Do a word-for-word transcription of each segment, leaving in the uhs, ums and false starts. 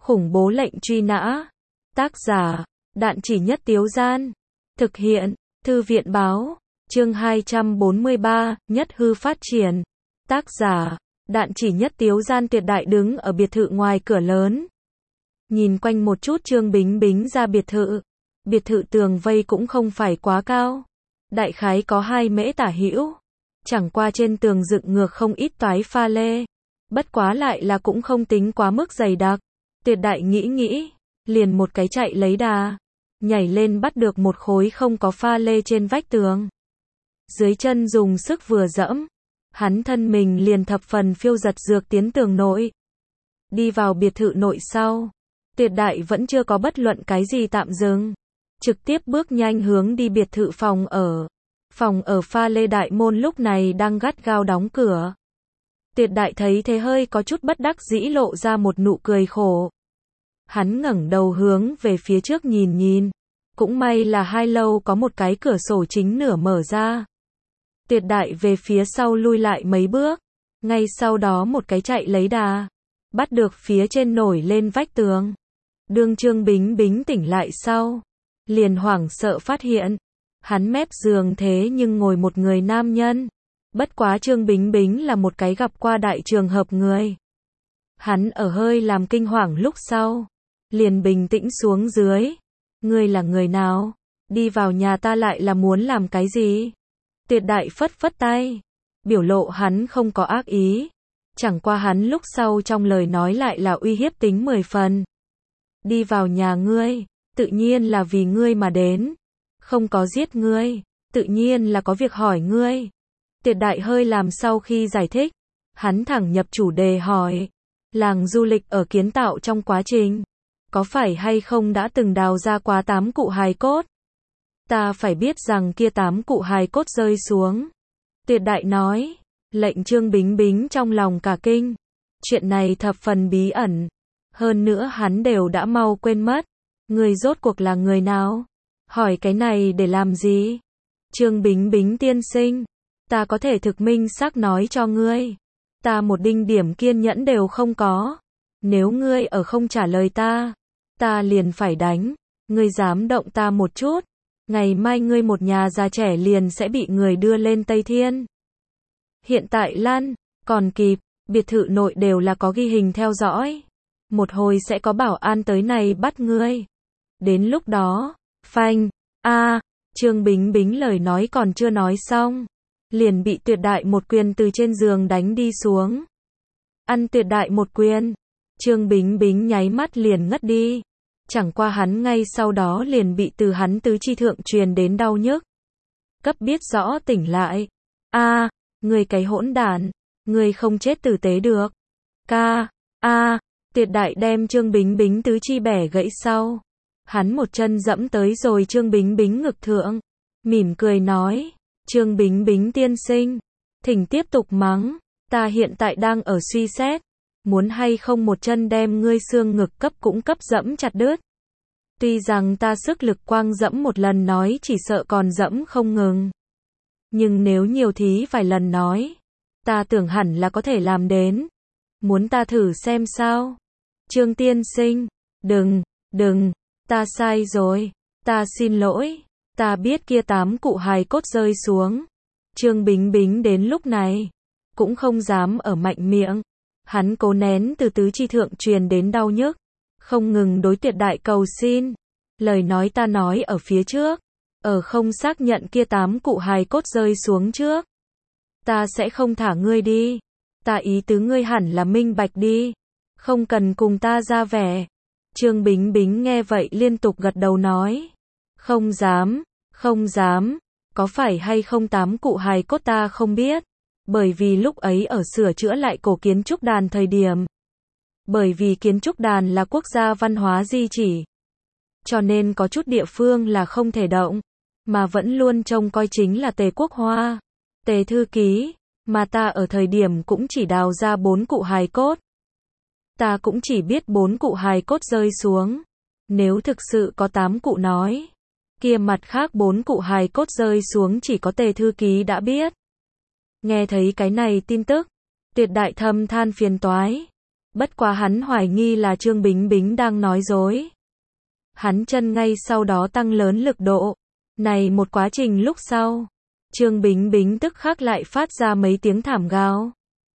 Khủng bố lệnh truy nã. Tác giả, Đạn Chỉ Nhất Tiếu Gian. Thực hiện, Thư viện Báo. Chương hai trăm bốn mươi ba, Nhất Hư Phát Triển. Tác giả, Đạn Chỉ Nhất Tiếu Gian. Tuyệt Đại đứng ở biệt thự ngoài cửa lớn. Nhìn quanh một chút, Trương Bính Bính ra biệt thự. Biệt thự tường vây cũng không phải quá cao. Đại khái có hai mễ tả hữu. Chẳng qua trên tường dựng ngược không ít toái pha lê. Bất quá lại là cũng không tính quá mức dày đặc. Tuyệt Đại nghĩ nghĩ, liền một cái chạy lấy đà, nhảy lên bắt được một khối không có pha lê trên vách tường. Dưới chân dùng sức vừa dẫm, hắn thân mình liền thập phần phiêu giật dược tiến tường nội. Đi vào biệt thự nội sau, Tuyệt Đại vẫn chưa có bất luận cái gì tạm dừng, trực tiếp bước nhanh hướng đi biệt thự phòng ở. Phòng ở pha lê đại môn lúc này đang gắt gao đóng cửa. Tuyệt Đại thấy thế hơi có chút bất đắc dĩ, lộ ra một nụ cười khổ. Hắn ngẩng đầu hướng về phía trước nhìn nhìn. Cũng may là hai lâu có một cái cửa sổ chính nửa mở ra. Tuyệt Đại về phía sau lui lại mấy bước. Ngay sau đó một cái chạy lấy đà, bắt được phía trên nổi lên vách tường. Đương Trương Bính Bính tỉnh lại sau, liền hoảng sợ phát hiện, hắn mép giường thế nhưng ngồi một người nam nhân. Bất quá Trương Bính Bính là một cái gặp qua đại trường hợp người. Hắn ở hơi làm kinh hoàng lúc sau, liền bình tĩnh xuống dưới. Ngươi là người nào? Đi vào nhà ta lại là muốn làm cái gì? Tuyệt Đại phất phất tay, biểu lộ hắn không có ác ý. Chẳng qua hắn lúc sau trong lời nói lại là uy hiếp tính mười phần. Đi vào nhà ngươi, tự nhiên là vì ngươi mà đến. Không có giết ngươi, tự nhiên là có việc hỏi ngươi. Tuyệt Đại hơi làm sau khi giải thích, hắn thẳng nhập chủ đề hỏi. Làng du lịch ở kiến tạo trong quá trình, có phải hay không đã từng đào ra quá tám cụ hài cốt? Ta phải biết rằng kia tám cụ hài cốt rơi xuống. Tuyệt Đại nói, lệnh Trương Bính Bính trong lòng cả kinh. Chuyện này thập phần bí ẩn. Hơn nữa hắn đều đã mau quên mất. Người rốt cuộc là người nào? Hỏi cái này để làm gì? Trương Bính Bính tiên sinh, ta có thể thực minh xác nói cho ngươi. Ta một đinh điểm kiên nhẫn đều không có. Nếu ngươi ở không trả lời ta, ta liền phải đánh. Ngươi dám động ta một chút, ngày mai ngươi một nhà già trẻ liền sẽ bị người đưa lên Tây Thiên. Hiện tại lăn, còn kịp, biệt thự nội đều là có ghi hình theo dõi. Một hồi sẽ có bảo an tới này bắt ngươi. Đến lúc đó, phanh, a, Trương Bính Bính lời nói còn chưa nói xong, liền bị Tuyệt Đại một quyền từ trên giường đánh đi xuống. Ăn Tuyệt Đại một quyền, Trương Bính Bính nháy mắt liền ngất đi. Chẳng qua hắn ngay sau đó liền bị từ hắn tứ chi thượng truyền đến đau nhức. Cấp biết rõ tỉnh lại. A, người cái hỗn đản, người không chết tử tế được. Ca, a, Tuyệt Đại đem Trương Bính Bính tứ chi bẻ gãy sau. Hắn một chân dẫm tới rồi Trương Bính Bính ngực thượng, mỉm cười nói, Trương Bính Bính tiên sinh, thỉnh tiếp tục mắng, ta hiện tại đang ở suy xét, muốn hay không một chân đem ngươi xương ngực cấp cũng cấp dẫm chặt đứt. Tuy rằng ta sức lực quang dẫm một lần nói chỉ sợ còn dẫm không ngừng. Nhưng nếu nhiều thí vài lần nói, ta tưởng hẳn là có thể làm đến. Muốn ta thử xem sao? Trương tiên sinh, đừng, đừng, ta sai rồi, ta xin lỗi, ta biết kia tám cụ hài cốt rơi xuống. Trương Bính Bính đến lúc này, cũng không dám ở mạnh miệng. Hắn cố nén từ tứ chi thượng truyền đến đau nhức, không ngừng đối Tuyệt Đại cầu xin. Lời nói ta nói ở phía trước, ở không xác nhận kia tám cụ hài cốt rơi xuống trước, ta sẽ không thả ngươi đi. Ta ý tứ ngươi hẳn là minh bạch đi, không cần cùng ta ra vẻ. Trương Bính Bính nghe vậy liên tục gật đầu nói, không dám, không dám, có phải hay không tám cụ hài cốt ta không biết. Bởi vì lúc ấy ở sửa chữa lại cổ kiến trúc đàn thời điểm. Bởi vì kiến trúc đàn là quốc gia văn hóa di chỉ. Cho nên có chút địa phương là không thể động. Mà vẫn luôn trông coi chính là Tề Quốc Hoa, Tề Thư Ký. Mà ta ở thời điểm cũng chỉ đào ra bốn cụ hài cốt. Ta cũng chỉ biết bốn cụ hài cốt rơi xuống. Nếu thực sự có tám cụ nói, kia mặt khác bốn cụ hài cốt rơi xuống chỉ có Tề Thư Ký đã biết. Nghe thấy cái này tin tức, Tuyệt Đại thầm than phiền toái. Bất quá hắn hoài nghi là Trương Bính Bính đang nói dối. Hắn chân ngay sau đó tăng lớn lực độ. Này một quá trình lúc sau, Trương Bính Bính tức khắc lại phát ra mấy tiếng thảm gào.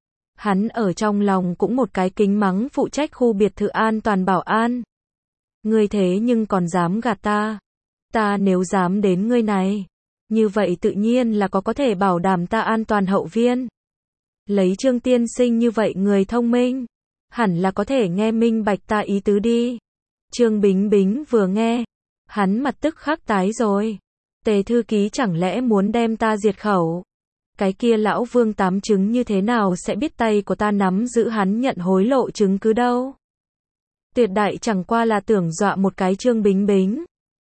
Hắn ở trong lòng cũng một cái kính mắng phụ trách khu biệt thự an toàn bảo an. Ngươi thế nhưng còn dám gạt ta. Ta nếu dám đến ngươi này, như vậy tự nhiên là có có thể bảo đảm ta an toàn hậu viên. Lấy Trương tiên sinh như vậy người thông minh, hẳn là có thể nghe minh bạch ta ý tứ đi. Trương Bính Bính vừa nghe, hắn mặt tức khắc tái rồi. Tề thư ký chẳng lẽ muốn đem ta diệt khẩu? Cái kia lão Vương tám chứng như thế nào sẽ biết tay của ta nắm giữ hắn nhận hối lộ chứng cứ đâu? Tuyệt đại chẳng qua là tưởng dọa một cái Trương Bính Bính.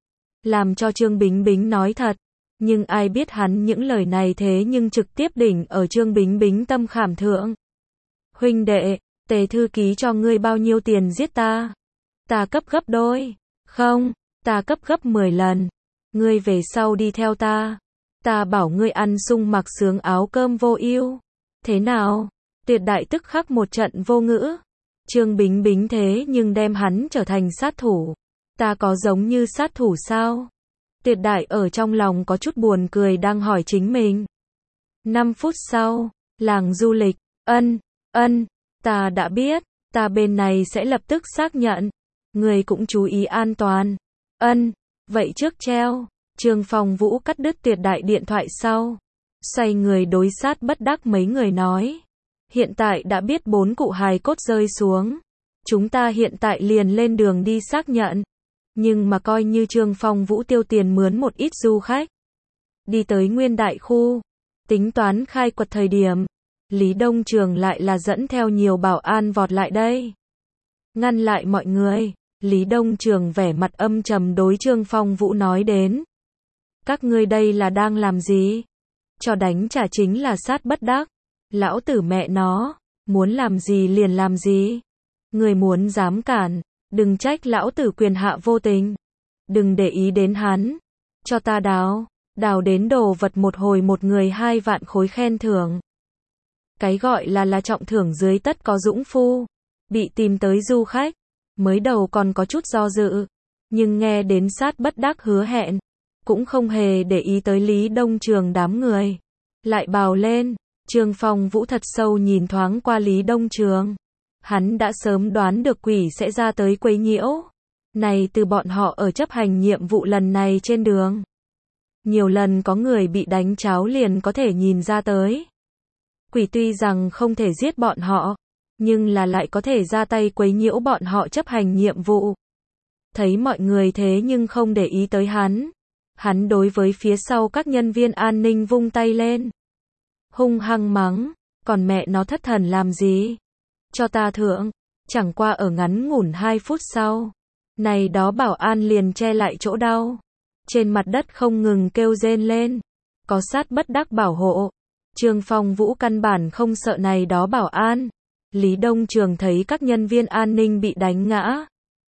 Làm cho Trương Bính Bính nói thật. Nhưng ai biết hắn những lời này thế nhưng trực tiếp đỉnh ở Trương Bính Bính tâm khảm thượng. Huynh đệ, Tề thư ký cho ngươi bao nhiêu tiền giết ta? Ta cấp gấp đôi. Không, ta cấp gấp mười lần. Ngươi về sau đi theo ta. Ta bảo ngươi ăn sung mặc sướng áo cơm vô ưu. Thế nào? Tuyệt đại tức khắc một trận vô ngữ. Trương Bính Bính thế nhưng đem hắn trở thành sát thủ. Ta có giống như sát thủ sao? Tuyệt đại ở trong lòng có chút buồn cười đang hỏi chính mình. Năm phút sau, làng du lịch, ân, ân, ta đã biết, ta bên này sẽ lập tức xác nhận. Người cũng chú ý an toàn. Ân, vậy trước treo. Trương Phong Vũ cắt đứt tuyệt đại điện thoại sau. Xoay người đối sát bất đắc mấy người nói. Hiện tại đã biết bốn cụ hài cốt rơi xuống. Chúng ta hiện tại liền lên đường đi xác nhận. Nhưng mà coi như Trương Phong Vũ tiêu tiền mướn một ít du khách. Đi tới Nguyên Đại Khu. Tính toán khai quật thời điểm. Lý Đông Trường lại là dẫn theo nhiều bảo an vọt lại đây. Ngăn lại mọi người. Lý Đông Trường vẻ mặt âm trầm đối Trương Phong Vũ nói đến. Các ngươi đây là đang làm gì? Cho đánh trả chính là sát bất đắc. Lão tử mẹ nó, muốn làm gì liền làm gì. Người muốn dám cản, đừng trách lão tử quyền hạ vô tình. Đừng để ý đến hắn. Cho ta đào, đào đến đồ vật một hồi một người hai vạn khối khen thưởng. Cái gọi là là trọng thưởng dưới tất có dũng phu. Bị tìm tới du khách. Mới đầu còn có chút do dự. Nhưng nghe đến sát bất đắc hứa hẹn. Cũng không hề để ý tới Lý Đông Trường đám người. Lại bào lên. Trương Phong Vũ thật sâu nhìn thoáng qua Lý Đông Trường. Hắn đã sớm đoán được quỷ sẽ ra tới quấy nhiễu. Này từ bọn họ ở chấp hành nhiệm vụ lần này trên đường. Nhiều lần có người bị đánh cháo liền có thể nhìn ra tới. Quỷ tuy rằng không thể giết bọn họ. Nhưng là lại có thể ra tay quấy nhiễu bọn họ chấp hành nhiệm vụ. Thấy mọi người thế nhưng không để ý tới hắn. Hắn đối với phía sau các nhân viên an ninh vung tay lên. Hung hăng mắng, còn mẹ nó thất thần làm gì? Cho ta thượng, chẳng qua ở ngắn ngủn hai phút sau. Này đó bảo an liền che lại chỗ đau. Trên mặt đất không ngừng kêu rên lên. Có sát bất đắc bảo hộ. Trương Phong Vũ căn bản không sợ này đó bảo an. Lý Đông Trường thấy các nhân viên an ninh bị đánh ngã.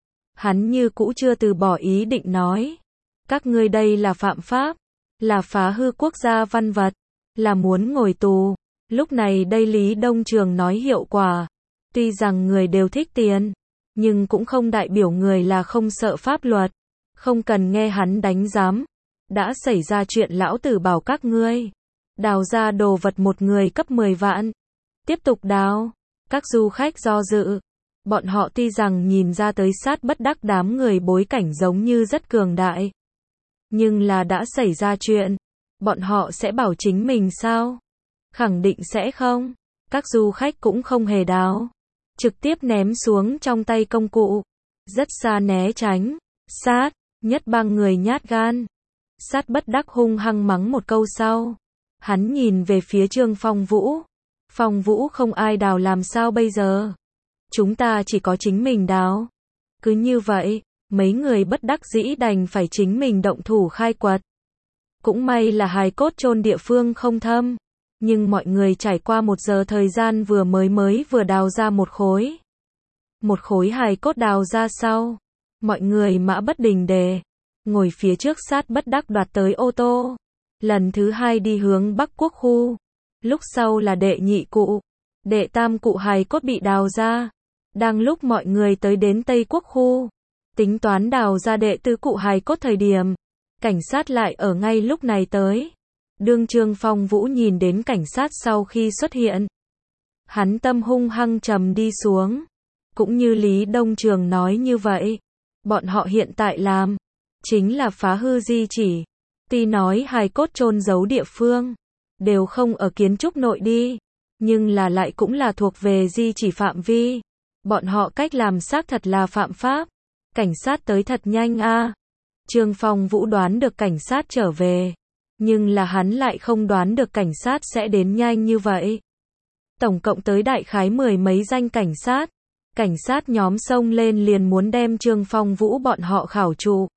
Hắn như cũ chưa từ bỏ ý định nói. Các ngươi đây là phạm pháp. Là phá hư quốc gia văn vật. Là muốn ngồi tù. Lúc này đây Lý Đông Trường nói hiệu quả. Tuy rằng người đều thích tiền. Nhưng cũng không đại biểu người là không sợ pháp luật. Không cần nghe hắn đánh giám. Đã xảy ra chuyện lão tử bảo các ngươi. Đào ra đồ vật một người cấp mười vạn. Tiếp tục đào. Các du khách do dự. Bọn họ tuy rằng nhìn ra tới sát bất đắc đám người bối cảnh giống như rất cường đại. Nhưng là đã xảy ra chuyện. Bọn họ sẽ bảo chính mình sao? Khẳng định sẽ không. Các du khách cũng không hề đào. Trực tiếp ném xuống trong tay công cụ. Rất xa né tránh. Sát, nhất bang người nhát gan. Sát bất đắc hung hăng mắng một câu sau. Hắn nhìn về phía Trương Phong Vũ. Phong Vũ không ai đào làm sao bây giờ? Chúng ta chỉ có chính mình đào. Cứ như vậy, mấy người bất đắc dĩ đành phải chính mình động thủ khai quật. Cũng may là hài cốt chôn địa phương không thâm. Nhưng mọi người trải qua một giờ thời gian vừa mới mới vừa đào ra một khối. Một khối hài cốt đào ra sau. Mọi người mã bất đình đề. Ngồi phía trước sát bất đắc đoạt tới ô tô. Lần thứ hai đi hướng Bắc Quốc khu. Lúc sau là đệ nhị cụ. Đệ tam cụ hài cốt bị đào ra. Đang lúc mọi người tới đến Tây Quốc khu, tính toán đào ra đệ tứ cụ hài cốt thời điểm, cảnh sát lại ở ngay lúc này tới. Đương Trương Phong Vũ nhìn đến cảnh sát sau khi xuất hiện, hắn tâm hung hăng trầm đi xuống. Cũng như Lý Đông Trường nói như vậy, bọn họ hiện tại làm chính là phá hư di chỉ. Tuy nói hài cốt chôn giấu địa phương đều không ở kiến trúc nội đi, nhưng là lại cũng là thuộc về di chỉ phạm vi. Bọn họ cách làm xác thật là phạm pháp. Cảnh sát tới thật nhanh a. Trương Phong Vũ đoán được cảnh sát trở về, nhưng là hắn lại không đoán được cảnh sát sẽ đến nhanh như vậy. Tổng cộng tới đại khái mười mấy danh cảnh sát. Cảnh sát nhóm xông lên liền muốn đem Trương Phong Vũ bọn họ khảo trụ.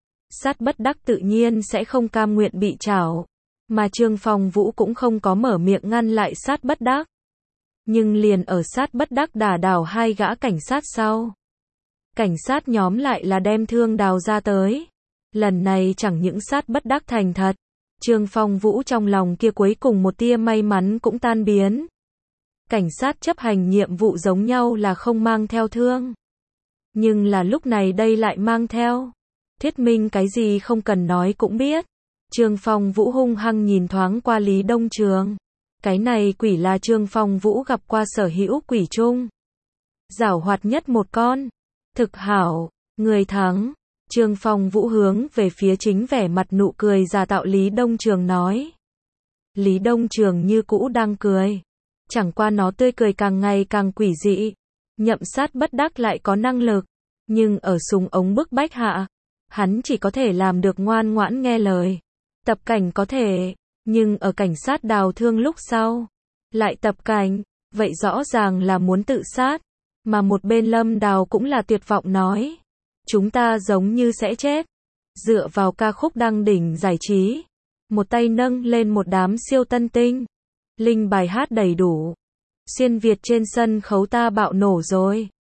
Sát bất đắc tự nhiên sẽ không cam nguyện bị trảo, mà Trương Phong Vũ cũng không có mở miệng ngăn lại sát bất đắc. Nhưng liền ở sát bất đắc đả đảo hai gã cảnh sát sau, cảnh sát nhóm lại là đem thương đào ra tới. Lần này chẳng những sát bất đắc thành thật, Trương Phong Vũ trong lòng kia cuối cùng một tia may mắn cũng tan biến. Cảnh sát chấp hành nhiệm vụ giống nhau là không mang theo thương, nhưng là lúc này đây lại mang theo. Thuyết minh cái gì không cần nói cũng biết. Trương Phong Vũ hung hăng nhìn thoáng qua Lý Đông Trường. Cái này quỷ là Trương Phong Vũ gặp qua sở hữu quỷ chung giảo hoạt nhất một con. Thực hảo, người thắng. Trương Phong Vũ hướng về phía chính vẻ mặt nụ cười giả tạo Lý Đông Trường nói. Lý Đông Trường như cũ đang cười, chẳng qua nó tươi cười càng ngày càng quỷ dị. Nhậm sát bất đắc lại có năng lực, nhưng ở súng ống bức bách hạ, hắn chỉ có thể làm được ngoan ngoãn nghe lời. Tập cảnh có thể, nhưng ở cảnh sát đào thương lúc sau, lại tập cảnh, vậy rõ ràng là muốn tự sát. Mà một bên Lâm Đào cũng là tuyệt vọng nói, chúng ta giống như sẽ chết. Dựa vào ca khúc đăng đỉnh giải trí, một tay nâng lên một đám siêu tân tinh, linh bài hát đầy đủ, xuyên Việt trên sân khấu ta bạo nổ rồi.